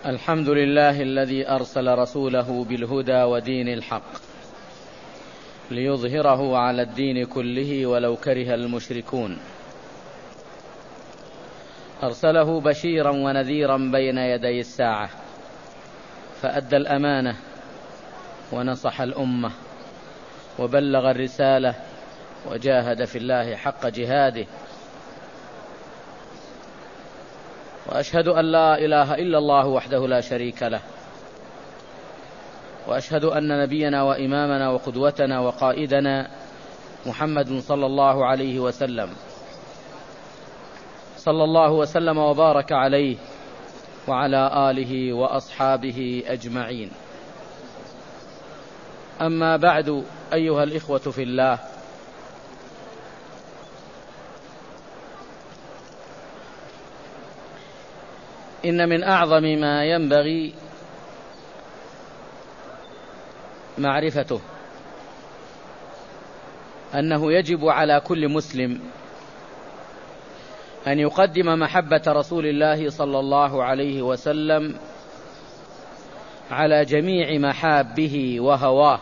الحمد لله الذي أرسل رسوله بالهدى ودين الحق ليظهره على الدين كله ولو كره المشركون. أرسله بشيرا ونذيرا بين يدي الساعة، فأدى الأمانة ونصح الأمة وبلغ الرسالة وجاهد في الله حق جهاده، وأشهد أن لا إله إلا الله وحده لا شريك له، وأشهد أن نبينا وإمامنا وقدوتنا وقائدنا محمد صلى الله عليه وسلم صلى الله وسلم وبارك عليه وعلى آله وأصحابه أجمعين. أما بعد، أيها الإخوة في الله، إن من أعظم ما ينبغي معرفته أنه يجب على كل مسلم أن يقدم محبة رسول الله صلى الله عليه وسلم على جميع محابه وهواه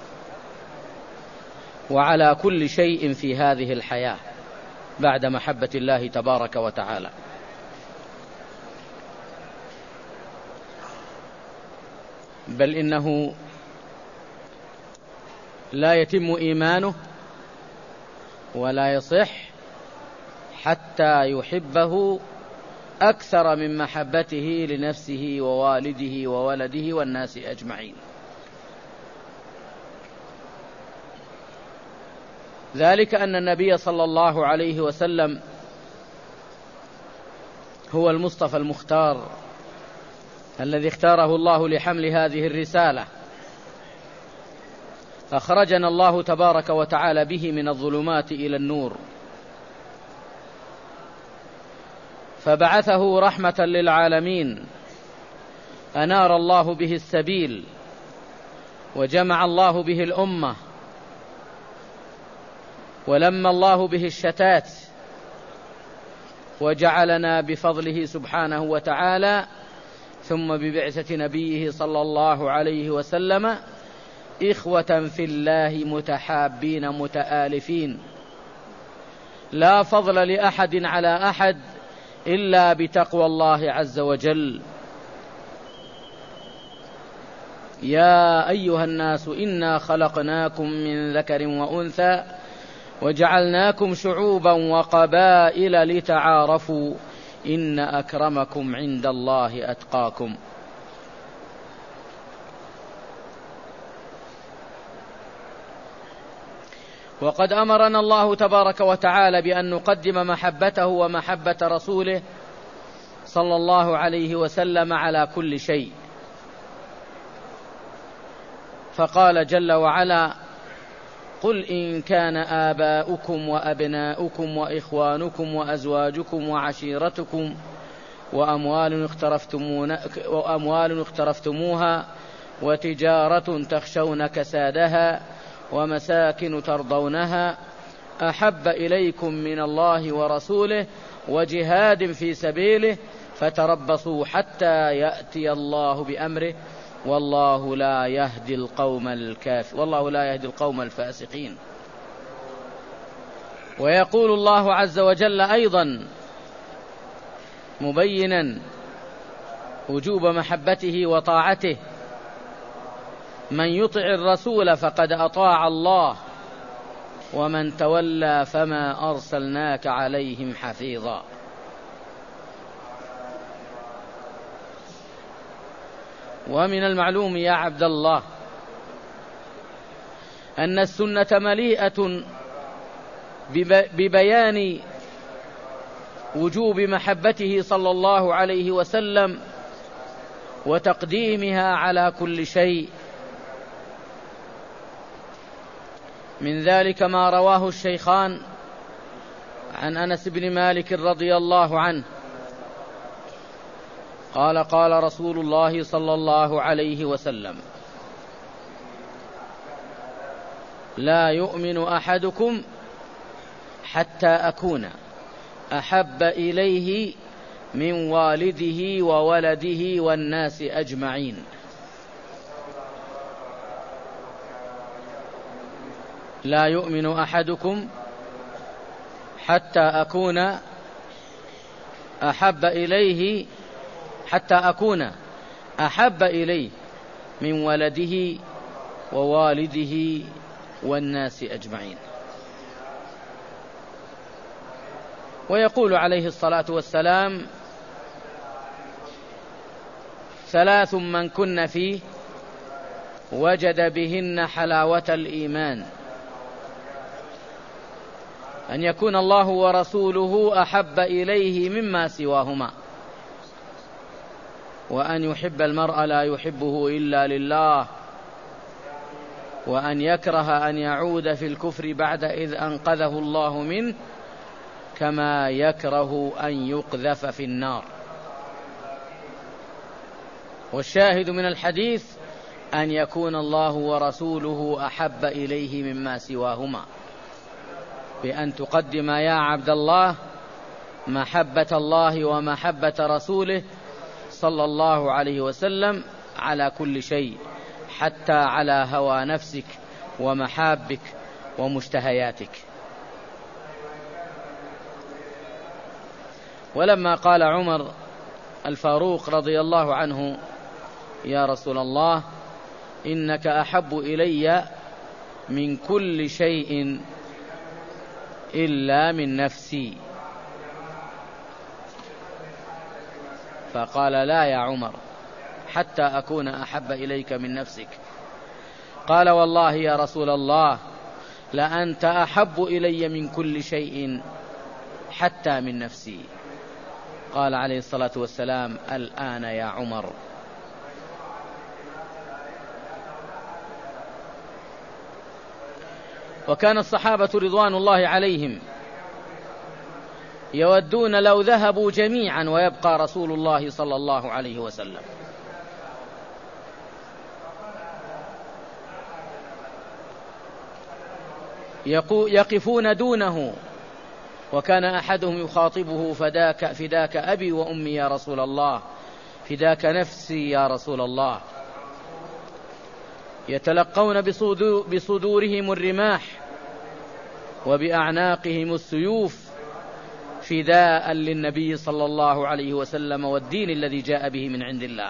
وعلى كل شيء في هذه الحياة بعد محبة الله تبارك وتعالى. بل إنه لا يتم إيمانه ولا يصح حتى يحبه أكثر من محبته لنفسه ووالده وولده والناس أجمعين. ذلك أن النبي صلى الله عليه وسلم هو المصطفى المختار الذي اختاره الله لحمل هذه الرسالة، أخرجنا الله تبارك وتعالى به من الظلمات إلى النور، فبعثه رحمة للعالمين، أنار الله به السبيل وجمع الله به الأمة ولم الله به الشتات، وجعلنا بفضله سبحانه وتعالى ثم ببعثة نبيه صلى الله عليه وسلم إخوة في الله متحابين متآلفين، لا فضل لأحد على أحد إلا بتقوى الله عز وجل. يا أيها الناس إنا خلقناكم من ذكر وأنثى وجعلناكم شعوبا وقبائل لتعارفوا إن أكرمكم عند الله أتقاكم. وقد أمرنا الله تبارك وتعالى بأن نقدم محبته ومحبة رسوله صلى الله عليه وسلم على كل شيء، فقال جل وعلا: قل إن كان آباؤكم وأبناؤكم وإخوانكم وأزواجكم وعشيرتكم وأموال اقترفتموها وتجارة تخشون كسادها ومساكن ترضونها أحب إليكم من الله ورسوله وجهاد في سبيله فتربصوا حتى يأتي الله بأمره والله لا يهدي القوم الفاسقين. ويقول الله عز وجل أيضا مبينا وجوب محبته وطاعته: من يطع الرسول فقد أطاع الله ومن تولى فما أرسلناك عليهم حفيظا. ومن المعلوم يا عبد الله أن السنة مليئة ببيان وجوب محبته صلى الله عليه وسلم وتقديمها على كل شيء. من ذلك ما رواه الشيخان عن أنس بن مالك رضي الله عنه قال: قال رسول الله صلى الله عليه وسلم: لا يؤمن أحدكم حتى أكون أحب إليه من والده وولده والناس أجمعين. لا يؤمن أحدكم حتى أكون أحب إليه من ولده ووالده والناس أجمعين. ويقول عليه الصلاة والسلام: 3 من كن فيه وجد بهن حلاوة الإيمان: أن يكون الله ورسوله أحب إليه مما سواهما، وأن يحب المرء لا يحبه إلا لله، وأن يكره أن يعود في الكفر بعد إذ أنقذه الله منه، كما يكره أن يقذف في النار. والشاهد من الحديث أن يكون الله ورسوله أحب إليه مما سواهما، بأن تقدم يا عبد الله محبة الله ومحبة رسوله صلى الله عليه وسلم على كل شيء، حتى على هوى نفسك ومحابك ومشتهياتك. ولما قال عمر الفاروق رضي الله عنه: يا رسول الله، إنك أحب إلي من كل شيء إلا من نفسي، فقال: لا يا عمر، حتى أكون أحب إليك من نفسك. قال: والله يا رسول الله، لأنت أحب إلي من كل شيء حتى من نفسي. قال عليه الصلاة والسلام: الآن يا عمر. وكان الصحابة رضوان الله عليهم يودون لو ذهبوا جميعا ويبقى رسول الله صلى الله عليه وسلم. يقفون دونه، وكان أحدهم يخاطبه: فداك أبي وأمي يا رسول الله، فداك نفسي يا رسول الله. يتلقون بصدورهم الرماح وبأعناقهم السيوف فداء للنبي صلى الله عليه وسلم والدين الذي جاء به من عند الله.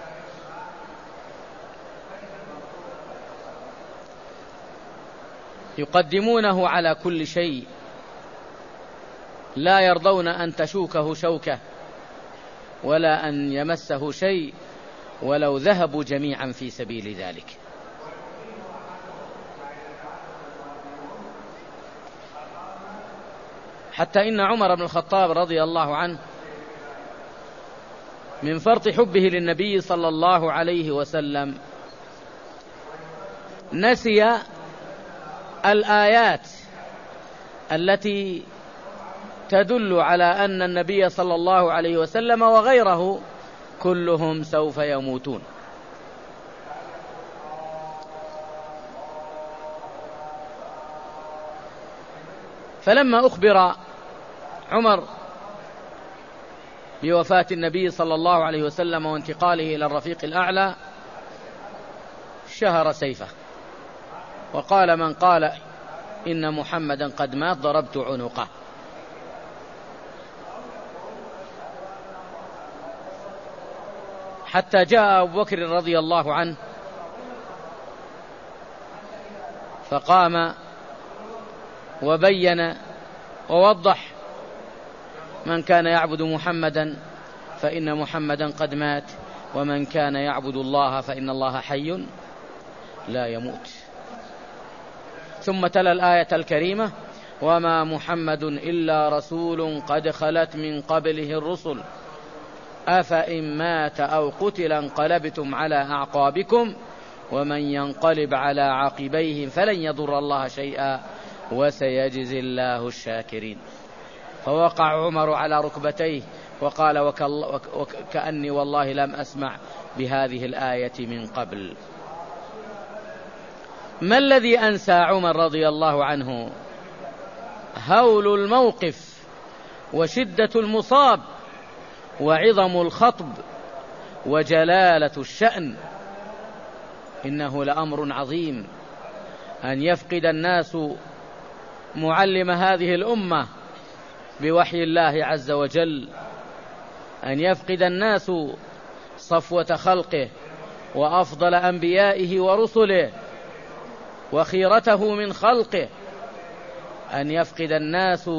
يقدمونه على كل شيء، لا يرضون أن تشوكه شوكة ولا أن يمسه شيء ولو ذهبوا جميعا في سبيل ذلك. حتى إن عمر بن الخطاب رضي الله عنه من فرط حبه للنبي صلى الله عليه وسلم نسي الآيات التي تدل على أن النبي صلى الله عليه وسلم وغيره كلهم سوف يموتون. فلما أخبر عمر بوفاة النبي صلى الله عليه وسلم وانتقاله إلى الرفيق الأعلى، شهر سيفه وقال: من قال إن محمدا قد مات ضربت عنقه. حتى جاء أبو بكر رضي الله عنه فقام وبين ووضح: من كان يعبد محمدا فإن محمدا قد مات، ومن كان يعبد الله فإن الله حي لا يموت. ثم تلا الآية الكريمة: وما محمد إلا رسول قد خلت من قبله الرسل أفإن مات أو قتل انقلبتم على أعقابكم ومن ينقلب على عقبيه فلن يضر الله شيئا وسيجزي الله الشاكرين. فوقع عمر على ركبتيه وقال: وكأني والله لم أسمع بهذه الآية من قبل. ما الذي أنسى عمر رضي الله عنه؟ هول الموقف وشدة المصاب وعظم الخطب وجلالة الشأن. إنه لأمر عظيم أن يفقد الناس معلم هذه الأمة بوحي الله عز وجل، أن يفقد الناس صفوة خلقه وأفضل أنبيائه ورسله وخيرته من خلقه، أن يفقد الناس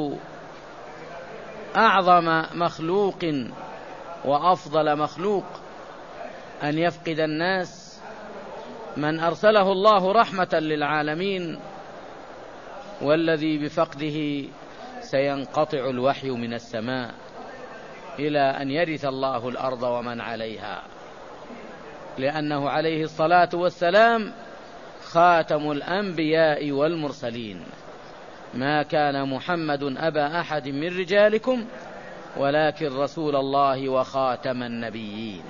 أعظم مخلوق وأفضل مخلوق، أن يفقد الناس من أرسله الله رحمة للعالمين، والذي بفقده سينقطع الوحي من السماء إلى أن يرث الله الأرض ومن عليها، لأنه عليه الصلاة والسلام خاتم الأنبياء والمرسلين. ما كان محمد أبا أحد من رجالكم ولكن رسول الله وخاتم النبيين.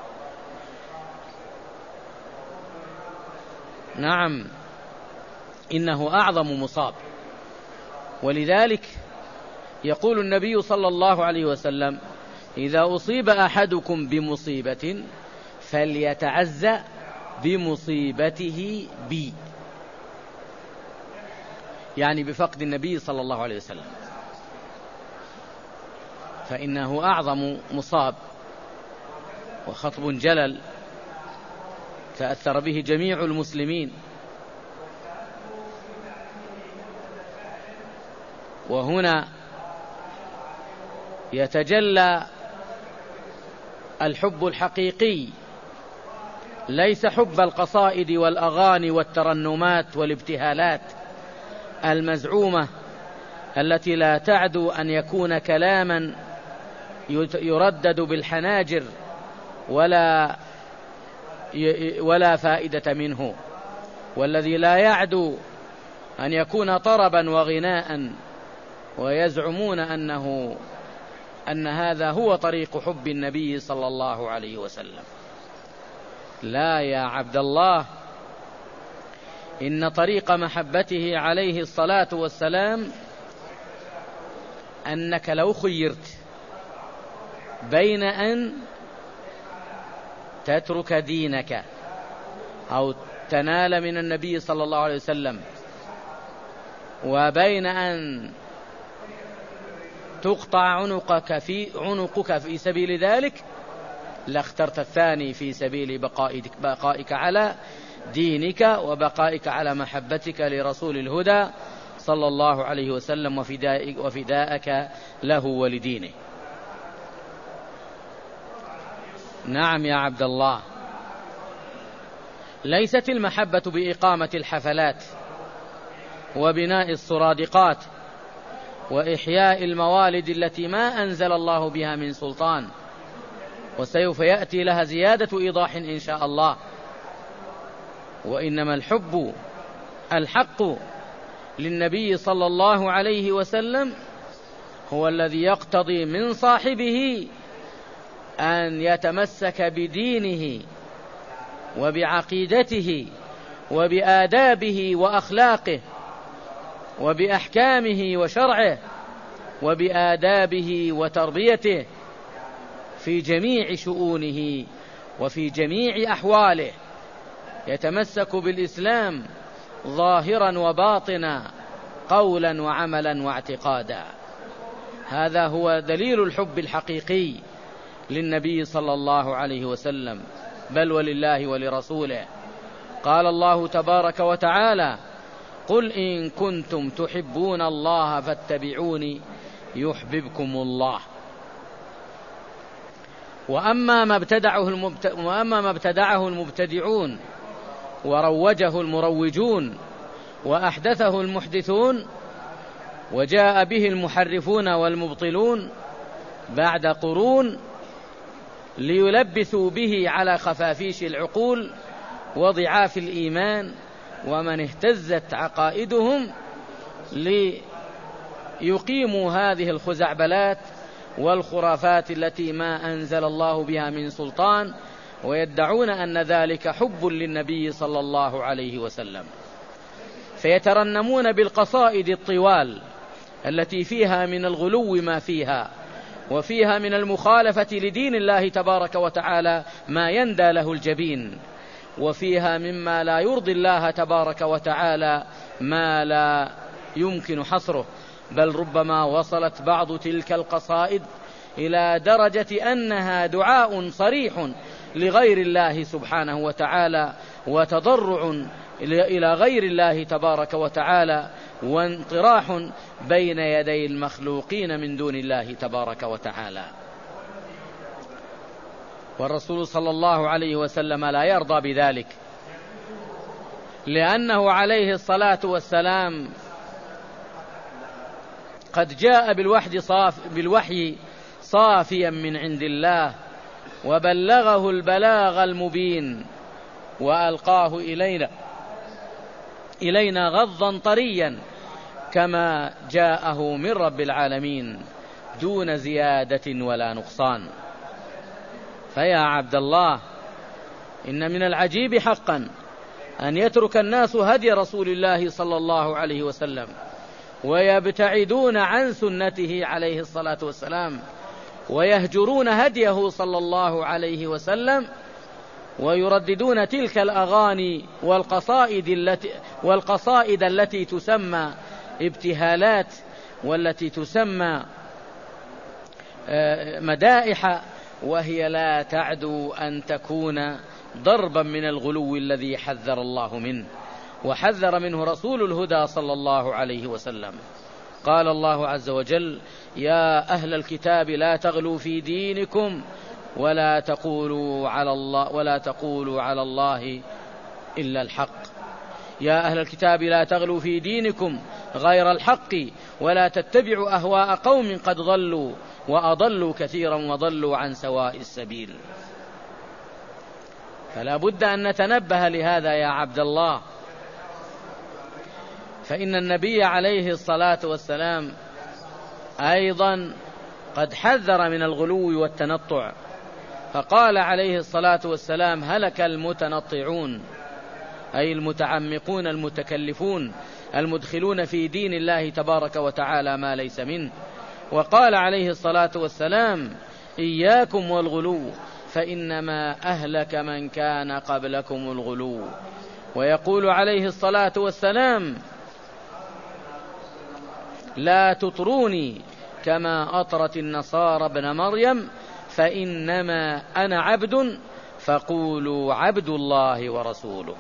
نعم، إنه أعظم مصاب، ولذلك يقول النبي صلى الله عليه وسلم: إذا أصيب أحدكم بمصيبة فليتعزى بمصيبته بي، يعني بفقد النبي صلى الله عليه وسلم، فإنه أعظم مصاب وخطب جلل تأثر به جميع المسلمين. وهنا يتجلى الحب الحقيقي، ليس حب القصائد والأغاني والترنمات والابتهالات المزعومة التي لا تعدو أن يكون كلاما يردد بالحناجر ولا فائدة منه، والذي لا يعدو أن يكون طربا وغناء، ويزعمون أن هذا هو طريق حب النبي صلى الله عليه وسلم. لا يا عبد الله، إن طريق محبته عليه الصلاة والسلام أنك لو خيرت بين أن تترك دينك أو تنال من النبي صلى الله عليه وسلم وبين أن تقطع عنقك في سبيل ذلك، لاخترت الثاني في سبيل بقائك على دينك وبقائك على محبتك لرسول الهدى صلى الله عليه وسلم وفدائك له ولدينه. نعم يا عبد الله، ليست المحبة بإقامة الحفلات وبناء السرادقات وإحياء الموالد التي ما أنزل الله بها من سلطان، وسوف يأتي لها زيادة إيضاح إن شاء الله. وإنما الحب الحق للنبي صلى الله عليه وسلم هو الذي يقتضي من صاحبه أن يتمسك بدينه وبعقيدته وبآدابه وأخلاقه وبأحكامه وشرعه وبآدابه وتربيته في جميع شؤونه وفي جميع أحواله، يتمسك بالإسلام ظاهرا وباطنا، قولا وعملا واعتقادا. هذا هو دليل الحب الحقيقي للنبي صلى الله عليه وسلم، بل ولله ولرسوله. قال الله تبارك وتعالى: قل إن كنتم تحبون الله فاتبعوني يحببكم الله. وأما ما ابتدعه المبتدعون وروجه المروجون وأحدثه المحدثون وجاء به المحرفون والمبطلون بعد قرون ليلبسوا به على خفافيش العقول وضعاف الإيمان ومن اهتزت عقائدهم، ليقيموا هذه الخزعبلات والخرافات التي ما أنزل الله بها من سلطان، ويدعون أن ذلك حب للنبي صلى الله عليه وسلم، فيترنمون بالقصائد الطوال التي فيها من الغلو ما فيها وفيها من المخالفة لدين الله تبارك وتعالى ما يندى له الجبين، وفيها مما لا يرضي الله تبارك وتعالى ما لا يمكن حصره، بل ربما وصلت بعض تلك القصائد إلى درجة أنها دعاء صريح لغير الله سبحانه وتعالى، وتضرع إلى غير الله تبارك وتعالى، وانطراح بين يدي المخلوقين من دون الله تبارك وتعالى. والرسول صلى الله عليه وسلم لا يرضى بذلك، لأنه عليه الصلاة والسلام قد جاء بالوحي صافيا من عند الله، وبلغه البلاغ المبين، وألقاه إلينا غضا طريا كما جاءه من رب العالمين دون زيادة ولا نقصان. فيا عبد الله، إن من العجيب حقا أن يترك الناس هدي رسول الله صلى الله عليه وسلم ويبتعدون عن سنته عليه الصلاة والسلام، ويهجرون هديه صلى الله عليه وسلم، ويرددون تلك الأغاني والقصائد التي تسمى ابتهالات، والتي تسمى مدائح، وهي لا تعدو أن تكون ضربا من الغلو الذي حذر الله منه وحذر منه رسول الهدى صلى الله عليه وسلم. قال الله عز وجل: يا أهل الكتاب لا تغلوا في دينكم ولا تقولوا على الله إلا الحق. يا أهل الكتاب لا تغلوا في دينكم غير الحق ولا تتبعوا أهواء قوم قد ضلوا وأضلوا كثيرا وضلوا عن سواء السبيل. فلا بد أن نتنبه لهذا يا عبد الله، فإن النبي عليه الصلاة والسلام أيضا قد حذر من الغلو والتنطع، فقال عليه الصلاة والسلام: هلك المتنطعون، أي المتعمقون المتكلفون المدخلون في دين الله تبارك وتعالى ما ليس منه. وقال عليه الصلاة والسلام: إياكم والغلو فإنما أهلك من كان قبلكم الغلو. ويقول عليه الصلاة والسلام: لا تطروني كما أطرت النصارى ابن مريم فإنما أنا عبد فقولوا عبد الله ورسوله.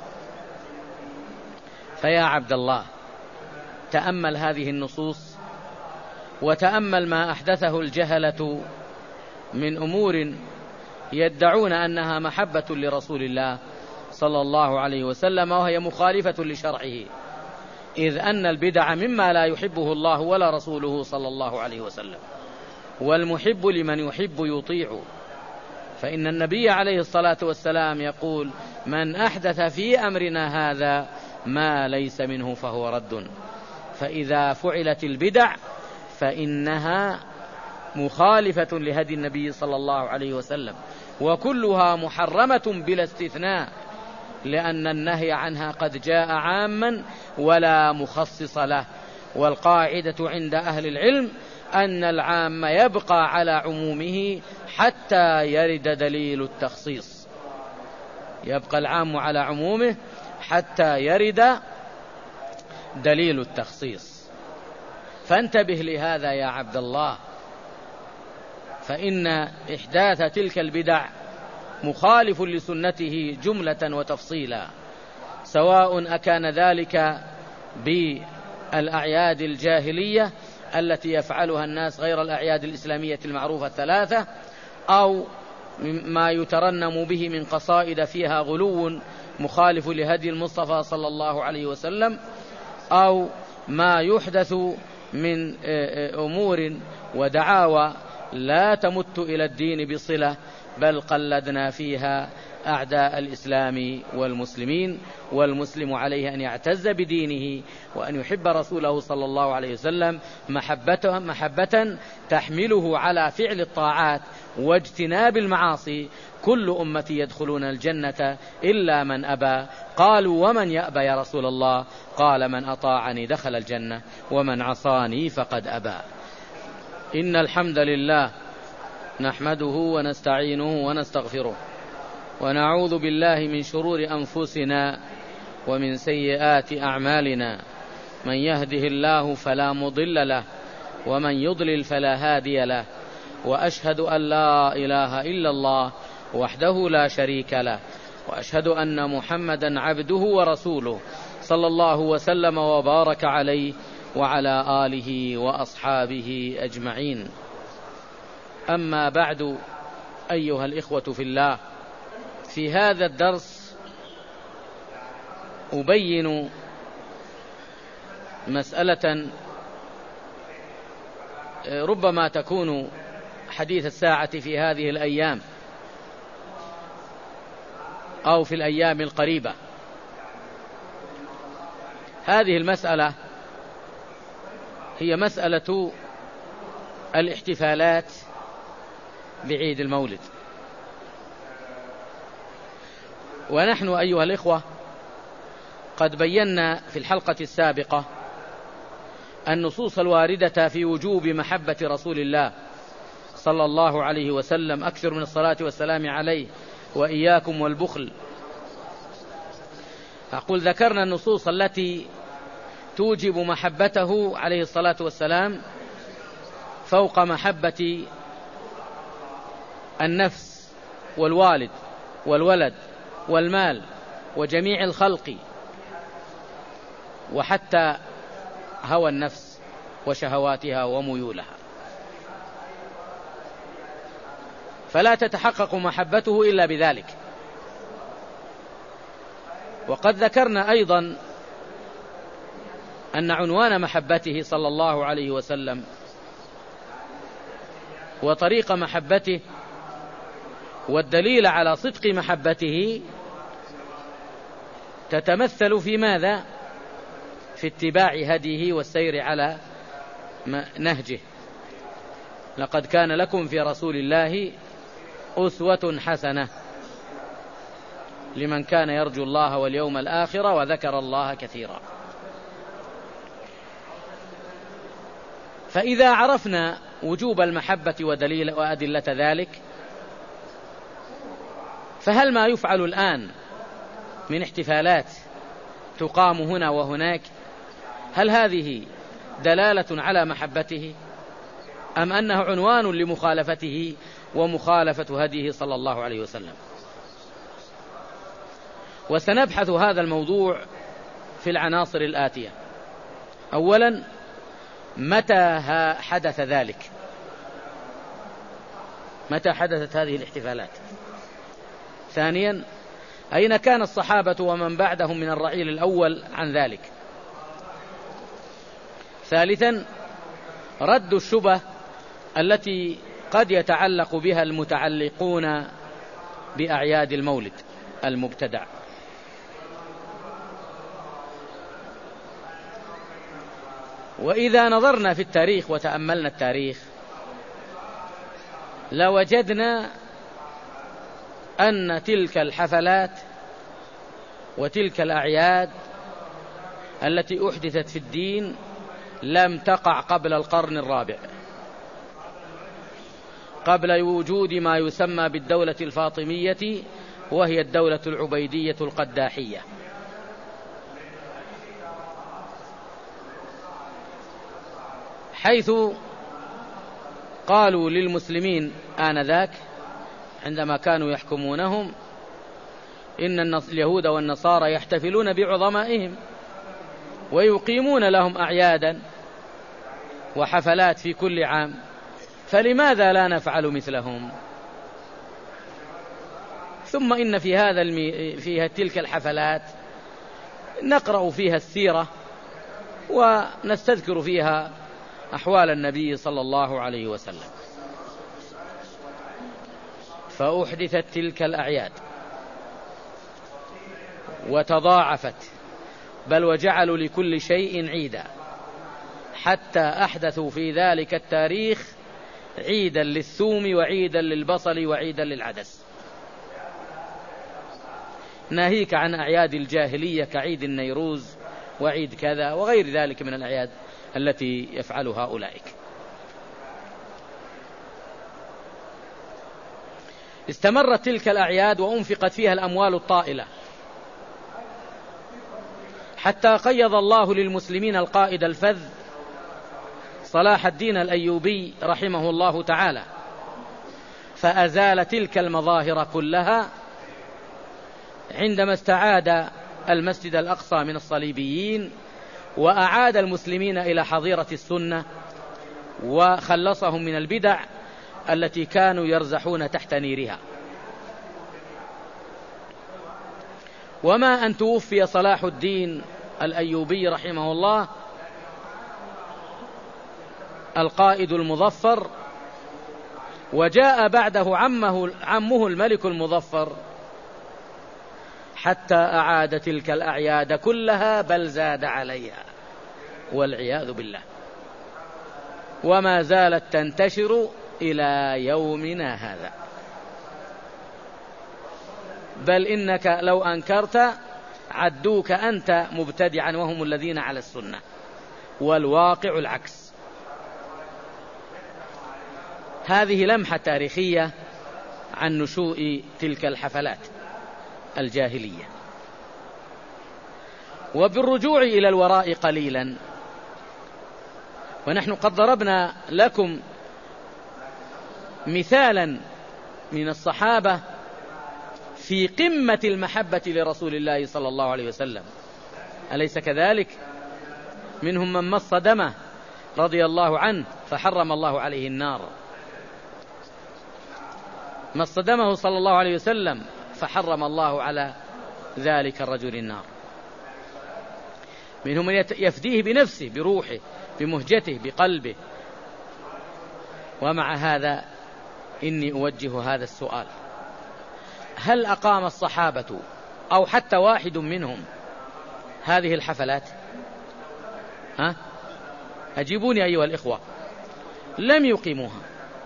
فيا عبد الله، تأمل هذه النصوص، وتأمل ما أحدثه الجهلة من أمور يدعون أنها محبة لرسول الله صلى الله عليه وسلم، وهي مخالفة لشرعه، إذ أن البدع مما لا يحبه الله ولا رسوله صلى الله عليه وسلم، والمحب لمن يحب يطيع. فإن النبي عليه الصلاة والسلام يقول: من أحدث في أمرنا هذا ما ليس منه فهو رد. فإذا فعلت البدع فإنها مخالفة لهدي النبي صلى الله عليه وسلم، وكلها محرمة بلا استثناء، لأن النهي عنها قد جاء عاما ولا مخصص له. والقاعدة عند أهل العلم أن العام يبقى على عمومه حتى يرد دليل التخصيص، يبقى العام على عمومه حتى يرد دليل التخصيص. فانتبه لهذا يا عبد الله، فإن إحداث تلك البدع مخالف لسنته جملة وتفصيلا، سواء أكان ذلك بالأعياد الجاهلية التي يفعلها الناس غير الأعياد الإسلامية المعروفة الثلاثة، أو ما يترنم به من قصائد فيها غلو مخالف لهدي المصطفى صلى الله عليه وسلم، أو ما يحدث من أمور ودعاوى لا تمت إلى الدين بصلة، بل قلدنا فيها أعداء الإسلام والمسلمين. والمسلم عليه أن يعتز بدينه وأن يحب رسوله صلى الله عليه وسلم محبة تحمله على فعل الطاعات واجتناب المعاصي. كل أمتي يدخلون الجنة إلا من أبى. قالوا: ومن يأبى يا رسول الله؟ قال: من أطاعني دخل الجنة ومن عصاني فقد أبى. إن الحمد لله نحمده ونستعينه ونستغفره ونعوذ بالله من شرور أنفسنا ومن سيئات أعمالنا، من يهده الله فلا مضل له ومن يضلل فلا هادي له، وأشهد أن لا إله إلا الله وحده لا شريك له، وأشهد أن محمدا عبده ورسوله صلى الله وسلم وبارك عليه وعلى آله وأصحابه أجمعين. أما بعد، أيها الإخوة في الله، في هذا الدرس أبين مسألة ربما تكون حديث الساعة في هذه الأيام أو في الأيام القريبة. هذه المسألة هي مسألة الاحتفالات بعيد المولد. ونحن أيها الإخوة قد بينا في الحلقة السابقة النصوص الواردة في وجوب محبة رسول الله صلى الله عليه وسلم، أكثر من الصلاة والسلام عليه وإياكم والبخل. أقول ذكرنا النصوص التي توجب محبته عليه الصلاة والسلام فوق محبة النفس والوالد والولد والمال وجميع الخلق، وحتى هوى النفس وشهواتها وميولها، فلا تتحقق محبته إلا بذلك. وقد ذكرنا أيضا أن عنوان محبته صلى الله عليه وسلم وطريق محبته والدليل على صدق محبته تتمثل في ماذا؟ في اتباع هديه والسير على نهجه. لقد كان لكم في رسول الله أسوة حسنة لمن كان يرجو الله واليوم الآخر وذكر الله كثيرا. فإذا عرفنا وجوب المحبة ودليل وأدلة ذلك، فهل ما يفعل الآن من احتفالات تقام هنا وهناك هل هذه دلالة على محبته، أم أنه عنوان لمخالفته ومخالفة هديه صلى الله عليه وسلم؟ وسنبحث هذا الموضوع في العناصر الآتية. أولا، متى حدث ذلك؟ متى حدثت هذه الاحتفالات؟ ثانيا، أين كان الصحابة ومن بعدهم من الرعيل الأول عن ذلك؟ ثالثا، رد الشبه التي قد يتعلق بها المتعلقون بأعياد المولد المبتدع. وإذا نظرنا في التاريخ وتأملنا التاريخ لوجدنا أن تلك الحفلات وتلك الأعياد التي أحدثت في الدين لم تقع قبل القرن الرابع، قبل وجود ما يسمى بالدولة الفاطمية، وهي الدولة العبيدية القداحية. حيث قالوا للمسلمين آنذاك عندما كانوا يحكمونهم إن اليهود والنصارى يحتفلون بعظمائهم ويقيمون لهم أعيادا وحفلات في كل عام، فلماذا لا نفعل مثلهم؟ ثم إن في تلك الحفلات نقرأ فيها السيرة ونستذكر فيها أحوال النبي صلى الله عليه وسلم. فأحدثت تلك الأعياد وتضاعفت، بل وجعلوا لكل شيء عيدا، حتى أحدثوا في ذلك التاريخ عيدا للثوم وعيدا للبصل وعيدا للعدس، ناهيك عن أعياد الجاهلية كعيد النيروز وعيد كذا وغير ذلك من الأعياد التي يفعلها أولئك. استمرت تلك الأعياد وأنفقت فيها الأموال الطائلة، حتى قيض الله للمسلمين القائد الفذ صلاح الدين الأيوبي رحمه الله تعالى، فأزال تلك المظاهر كلها عندما استعاد المسجد الأقصى من الصليبيين، وأعاد المسلمين إلى حظيرة السنة، وخلصهم من البدع التي كانوا يرزحون تحت نيرها. وما أن توفي صلاح الدين الأيوبي رحمه الله القائد المظفر، وجاء بعده عمه الملك المظفر، حتى أعاد تلك الأعياد كلها، بل زاد عليها والعياذ بالله، وما زالت تنتشر إلى يومنا هذا. بل إنك لو أنكرت عدوك أنت مبتدعا، وهم الذين على السنة، والواقع العكس. هذه لمحة تاريخية عن نشوء تلك الحفلات الجاهلية. وبالرجوع إلى الوراء قليلا، ونحن قد ضربنا لكم مثالا من الصحابة في قمة المحبة لرسول الله صلى الله عليه وسلم، أليس كذلك؟ منهم من مص دمه رضي الله عنه فحرم الله عليه النار، مص دمه صلى الله عليه وسلم فحرم الله على ذلك الرجل النار. منهم من يفديه بنفسه، بروحه، بمهجته، بقلبه. ومع هذا إني أوجه هذا السؤال: هل أقام الصحابة أو حتى واحد منهم هذه الحفلات؟ أجيبوني أيها الإخوة. لم يقيموها.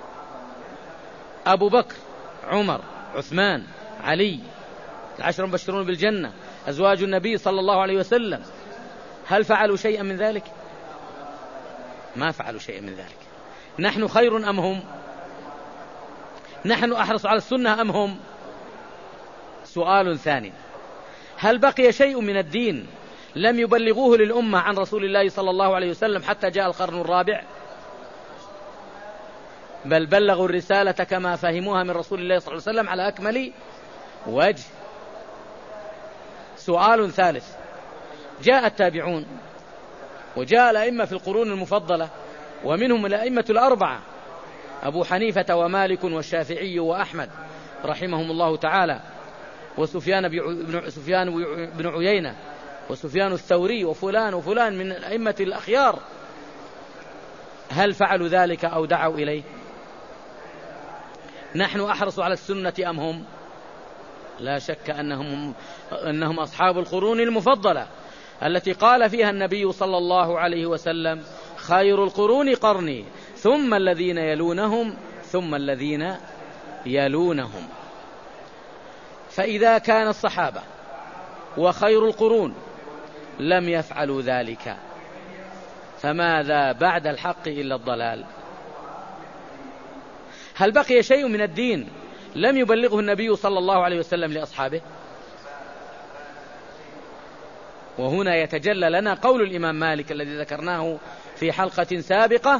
أبو بكر، عمر، عثمان، علي، العشر المبشرون بالجنة، أزواج النبي صلى الله عليه وسلم، هل فعلوا شيئا من ذلك؟ ما فعلوا شيئا من ذلك. نحن خير أم هم؟ نحن أحرص على السنة أم هم؟ سؤال ثاني: هل بقي شيء من الدين لم يبلغوه للأمة عن رسول الله صلى الله عليه وسلم حتى جاء القرن الرابع؟ بل بلغوا الرسالة كما فهموها من رسول الله صلى الله عليه وسلم على أكمل وجه. سؤال ثالث: جاء التابعون وجاء الأئمة في القرون المفضلة، ومنهم الأئمة الأربعة أبو حنيفة ومالك والشافعي وأحمد رحمهم الله تعالى، وسفيان بن عيينة، وسفيان الثوري، وفلان وفلان من الأئمة الأخيار. هل فعلوا ذلك أو دعوا إليه؟ نحن أحرص على السنة أم هم؟ لا شك أنهم أصحاب القرون المفضلة التي قال فيها النبي صلى الله عليه وسلم: خير القرون قرني، ثم الذين يلونهم، ثم الذين يلونهم. فإذا كان الصحابة وخير القرون لم يفعلوا ذلك، فماذا بعد الحق إلا الضلال؟ هل بقي شيء من الدين لم يبلغه النبي صلى الله عليه وسلم لأصحابه؟ وهنا يتجلى لنا قول الإمام مالك الذي ذكرناه في حلقة سابقة: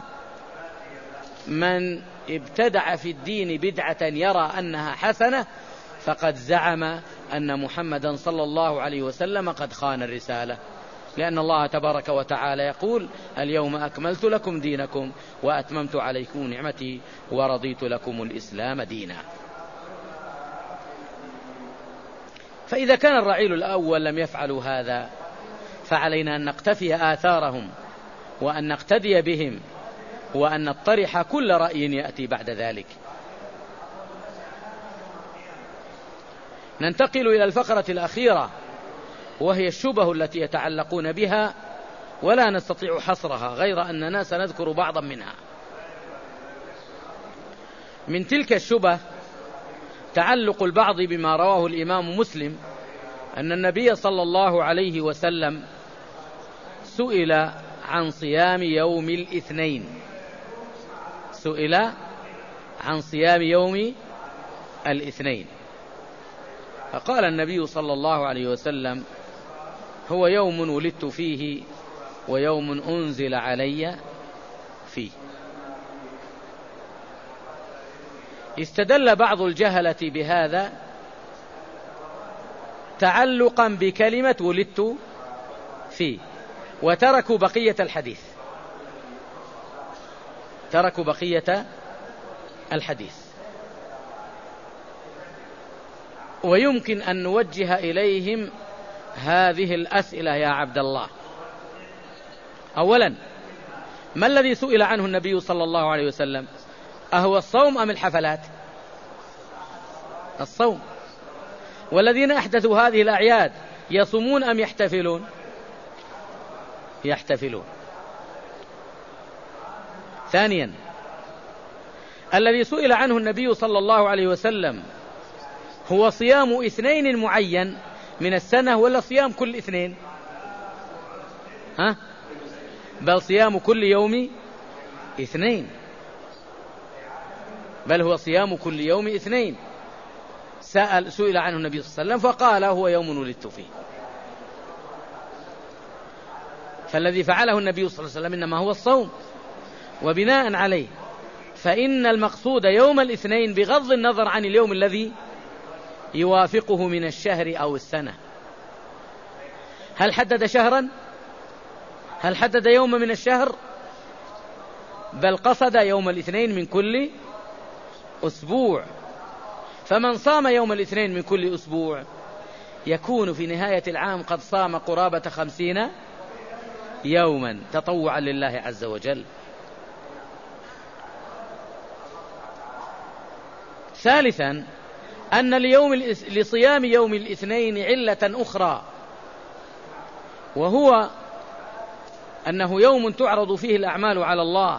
من ابتدع في الدين بدعة يرى أنها حسنة فقد زعم أن محمدا صلى الله عليه وسلم قد خان الرسالة، لأن الله تبارك وتعالى يقول: اليوم أكملت لكم دينكم وأتممت عليكم نعمتي ورضيت لكم الإسلام دينا. فإذا كان الرعيل الأول لم يفعلوا هذا، فعلينا أن نقتفي آثارهم وأن نقتدي بهم وأن نطرح كل رأي يأتي بعد ذلك. ننتقل إلى الفقرة الأخيرة، وهي الشبه التي يتعلقون بها ولا نستطيع حصرها، غير أننا سنذكر بعضا منها. من تلك الشبه تعلق البعض بما رواه الإمام مسلم أن النبي صلى الله عليه وسلم سئل عن صيام يوم الاثنين، سئل عن صيام يوم الاثنين. فقال النبي صلى الله عليه وسلم: هو يوم ولدت فيه ويوم أنزل علي فيه. استدل بعض الجهلة بهذا تعلقا بكلمة ولدت فيه، وتركوا بقية الحديث، تركوا بقية الحديث. ويمكن أن نوجه إليهم هذه الأسئلة يا عبد الله. أولا، ما الذي سئل عنه النبي صلى الله عليه وسلم؟ أهو الصوم أم الحفلات؟ الصوم. والذين أحدثوا هذه الأعياد يصومون أم يحتفلون؟ يحتفلون. ثانيا، الذي سئل عنه النبي صلى الله عليه وسلم هو صيام اثنين معين من السنة ولا صيام كل اثنين؟ بل صيام كل يوم اثنين، بل هو صيام كل يوم اثنين. سئل عنه النبي صلى الله عليه وسلم فقال: هو يوم ولدت فيه. فالذي فعله النبي صلى الله عليه وسلم إنما هو الصوم، وبناء عليه فإن المقصود يوم الاثنين بغض النظر عن اليوم الذي يوافقه من الشهر أو السنة. هل حدد شهرا؟ هل حدد يوم من الشهر؟ بل قصد يوم الاثنين من كل أسبوع. فمن صام يوم الاثنين من كل أسبوع يكون في نهاية العام قد صام قرابة 50 يوما تطوعا لله عز وجل. ثالثا، أن لصيام يوم الاثنين علة أخرى، وهو أنه يوم تعرض فيه الأعمال على الله،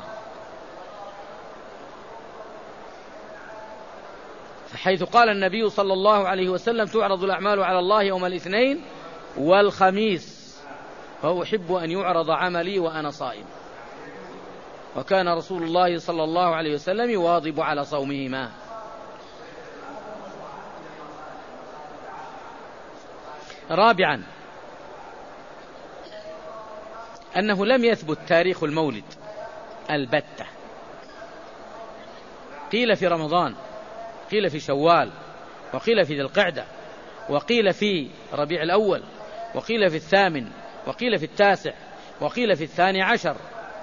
حيث قال النبي صلى الله عليه وسلم: تعرض الأعمال على الله يوم الاثنين والخميس، فأحب أن يعرض عملي وأنا صائم. وكان رسول الله صلى الله عليه وسلم يواظب على صومهما. رابعا، أنه لم يثبت تاريخ المولد البتة. قيل في رمضان، قيل في شوال، وقيل في ذي القعدة، وقيل في ربيع الأول، وقيل في الثامن، وقيل في التاسع، وقيل في 12.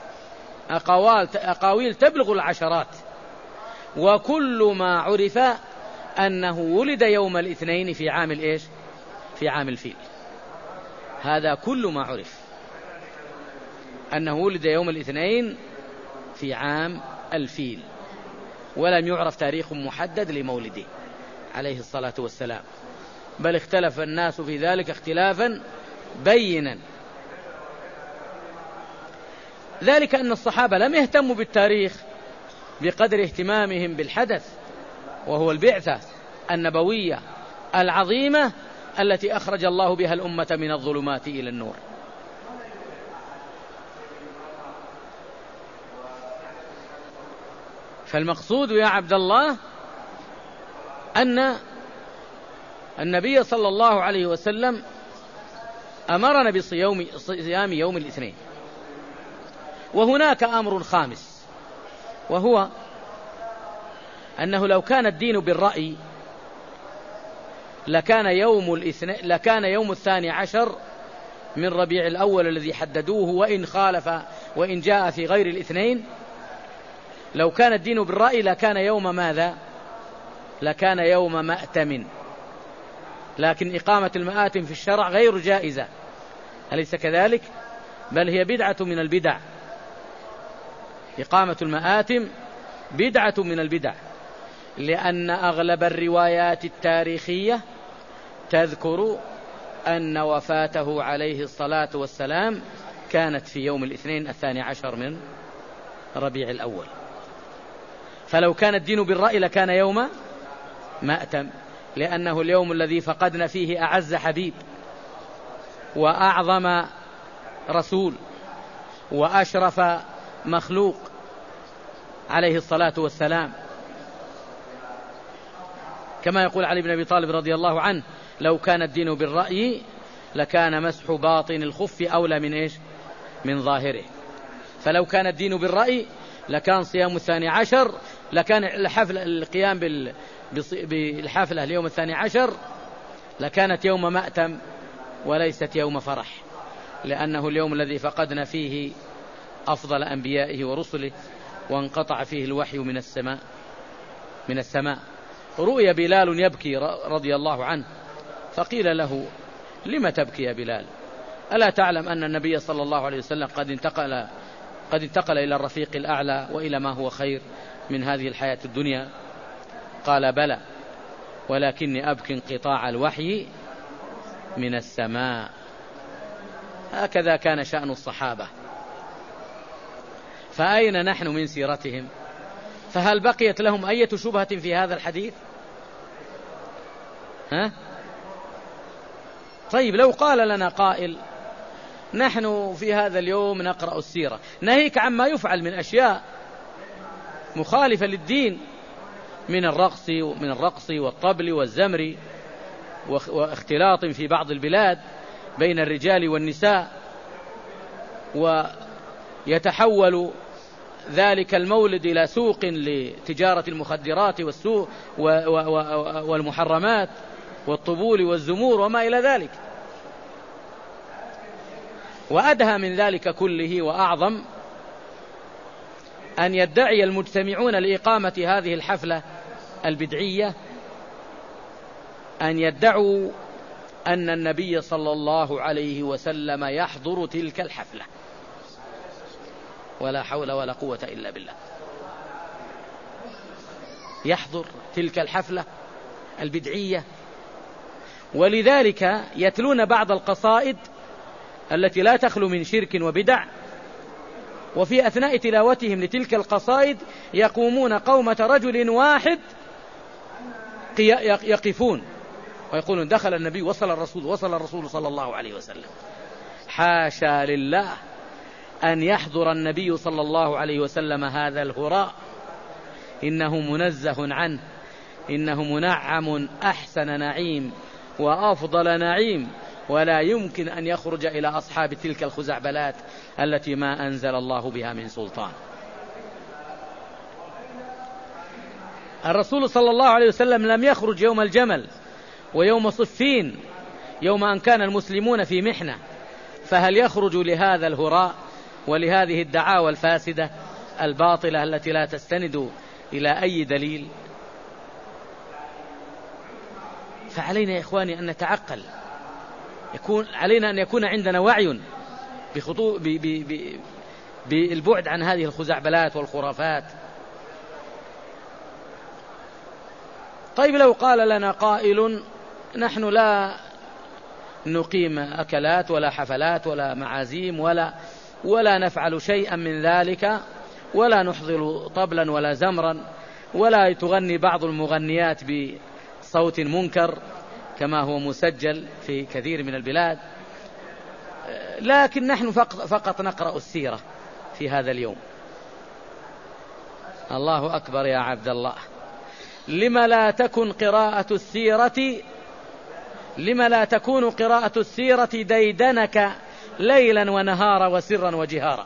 أقاويل تبلغ العشرات. وكل ما عرف أنه ولد يوم الاثنين في عام الإيش؟ في عام الفيل. هذا كل ما عرف، أنه ولد يوم الاثنين في عام الفيل، ولم يعرف تاريخ محدد لمولده عليه الصلاة والسلام، بل اختلف الناس في ذلك اختلافا بينا. ذلك أن الصحابة لم يهتموا بالتاريخ بقدر اهتمامهم بالحدث، وهو البعثة النبوية العظيمة التي أخرج الله بها الأمة من الظلمات إلى النور. فالمقصود يا عبد الله أن النبي صلى الله عليه وسلم أمرنا بصيام يوم الاثنين. وهناك أمر خامس، وهو أنه لو كان الدين بالرأي لكان يوم 12 من ربيع الأول الذي حددوه، وإن خالف وإن جاء في غير الاثنين. لو كان الدين بالرأي لكان يوم ماذا؟ لكان يوم مأتم. لكن إقامة المآتم في الشرع غير جائزة، أليس كذلك؟ بل هي بدعة من البدع. إقامة المآتم بدعة من البدع، لأن أغلب الروايات التاريخية تذكر أن وفاته عليه الصلاة والسلام كانت في يوم الاثنين 12 من ربيع الأول. فلو كان الدين بالرأي لكان يوم مأتم، لأنه اليوم الذي فقدنا فيه أعز حبيب وأعظم رسول وأشرف مخلوق عليه الصلاة والسلام. كما يقول علي بن أبي طالب رضي الله عنه: لو كان الدين بالرأي لكان مسح باطن الخف أولى من إيش؟ من ظاهره. فلو كان الدين بالرأي لكان صيام 12، لكان القيام بالحفلة اليوم 12 لكانت يوم مأتم وليست يوم فرح، لأنه اليوم الذي فقدنا فيه أفضل أنبيائه ورسله، وانقطع فيه الوحي من السماء. رؤي بلال يبكي رضي الله عنه، فقيل له: لم تبكي يا بلال؟ ألا تعلم أن النبي صلى الله عليه وسلم قد انتقل إلى الرفيق الأعلى وإلى ما هو خير من هذه الحياة الدنيا؟ قال: بلى، ولكني أبكي انقطاع الوحي من السماء. هكذا كان شأن الصحابة. فأين نحن من سيرتهم؟ فهل بقيت لهم أي شبهة في هذا الحديث؟ طيب، لو قال لنا قائل: نحن في هذا اليوم نقرأ السيرة، ناهيك عما يفعل من أشياء مخالفة للدين من الرقص والطبل والزمر، واختلاط في بعض البلاد بين الرجال والنساء، ويتحول ذلك المولد إلى سوق لتجارة المخدرات والسوق والمحرمات والطبول والزمور وما إلى ذلك. وأدهى من ذلك كله وأعظم أن يدعي المجتمعون لإقامة هذه الحفلة البدعية أن يدعوا أن النبي صلى الله عليه وسلم يحضر تلك الحفلة، ولا حول ولا قوة إلا بالله. يحضر تلك الحفلة البدعية، ولذلك يتلون بعض القصائد التي لا تخلو من شرك وبدع، وفي أثناء تلاوتهم لتلك القصائد يقومون قومة رجل واحد يقفون ويقولون: دخل النبي، وصل الرسول صلى الله عليه وسلم. حاشا لله أن يحضر النبي صلى الله عليه وسلم هذا الهراء، إنه منزه عنه، إنه منعم أحسن نعيم وأفضل نعيم، ولا يمكن أن يخرج إلى أصحاب تلك الخزعبلات التي ما أنزل الله بها من سلطان. الرسول صلى الله عليه وسلم لم يخرج يوم الجمل ويوم صفين، يوم أن كان المسلمون في محنة، فهل يخرج لهذا الهراء ولهذه الدعاوى الفاسدة الباطلة التي لا تستند إلى أي دليل؟ فعلينا يا إخواني أن نتعقل، علينا أن يكون عندنا وعي بالبعد عن هذه الخزعبلات والخرافات. طيب، لو قال لنا قائل: نحن لا نقيم أكلات ولا حفلات ولا معازيم ولا نفعل شيئا من ذلك، ولا نحضر طبلا ولا زمرا، ولا تغني بعض المغنيات بصوت منكر كما هو مسجل في كثير من البلاد، لكن نحن فقط نقرأ السيرة في هذا اليوم. الله أكبر يا عبد الله. لما لا تكون قراءة السيرة ديدنك ليلا ونهارا وسرا وجهارا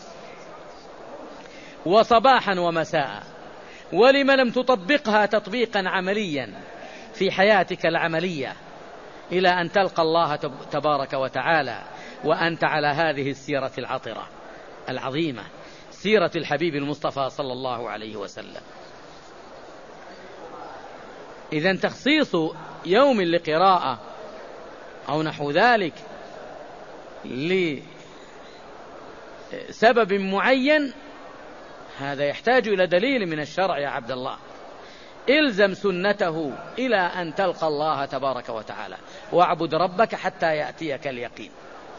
وصباحا ومساء؟ ولم لم تطبقها تطبيقا عمليا في حياتك العملية إلى أن تلقى الله تبارك وتعالى وأنت على هذه السيرة العطرة العظيمة، سيرة الحبيب المصطفى صلى الله عليه وسلم؟ إذن تخصيص يوم لقراءة أو نحو ذلك لسبب معين، هذا يحتاج إلى دليل من الشرع يا عبد الله. إلزم سنته إلى أن تلقى الله تبارك وتعالى، واعبد ربك حتى يأتيك اليقين.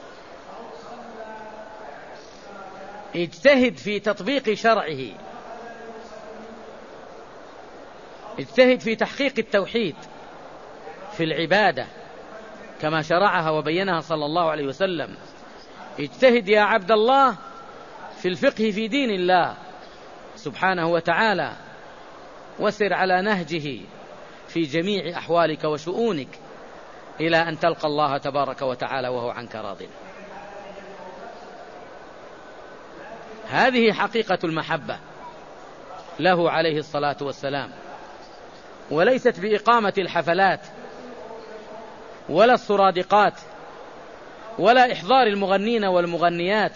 اجتهد في تطبيق شرعه، اجتهد في تحقيق التوحيد في العبادة كما شرعها وبينها صلى الله عليه وسلم. اجتهد يا عبد الله في الفقه في دين الله سبحانه وتعالى، وسر على نهجه في جميع أحوالك وشؤونك إلى أن تلقى الله تبارك وتعالى وهو عنك راضٍ. هذه حقيقة المحبة له عليه الصلاة والسلام، وليست بإقامة الحفلات ولا السرادقات ولا إحضار المغنين والمغنيات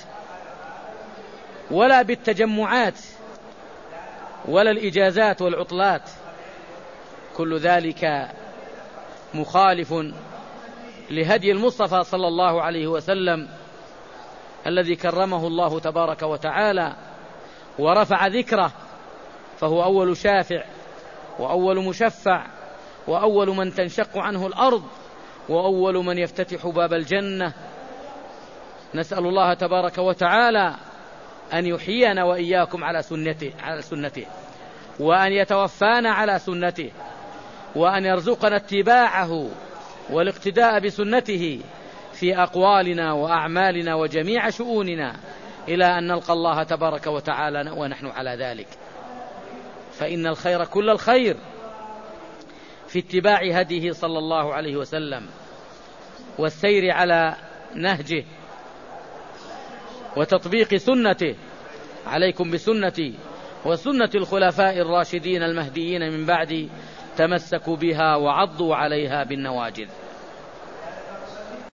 ولا بالتجمعات ولا الإجازات والعطلات. كل ذلك مخالف لهدي المصطفى صلى الله عليه وسلم الذي كرمه الله تبارك وتعالى ورفع ذكره، فهو أول شافع وأول مشفع وأول من تنشق عنه الأرض وأول من يفتتح باب الجنة. نسأل الله تبارك وتعالى أن يحيينا وإياكم على سنته وأن يتوفانا على سنته وأن يرزقنا اتباعه والاقتداء بسنته في أقوالنا وأعمالنا وجميع شؤوننا إلى أن نلقى الله تبارك وتعالى ونحن على ذلك. فإن الخير كل الخير في اتباع هديه صلى الله عليه وسلم والسير على نهجه وتطبيق سنته. عليكم بسنتي وسنة الخلفاء الراشدين المهديين من بعدي، تمسكوا بها وعضوا عليها بالنواجذ.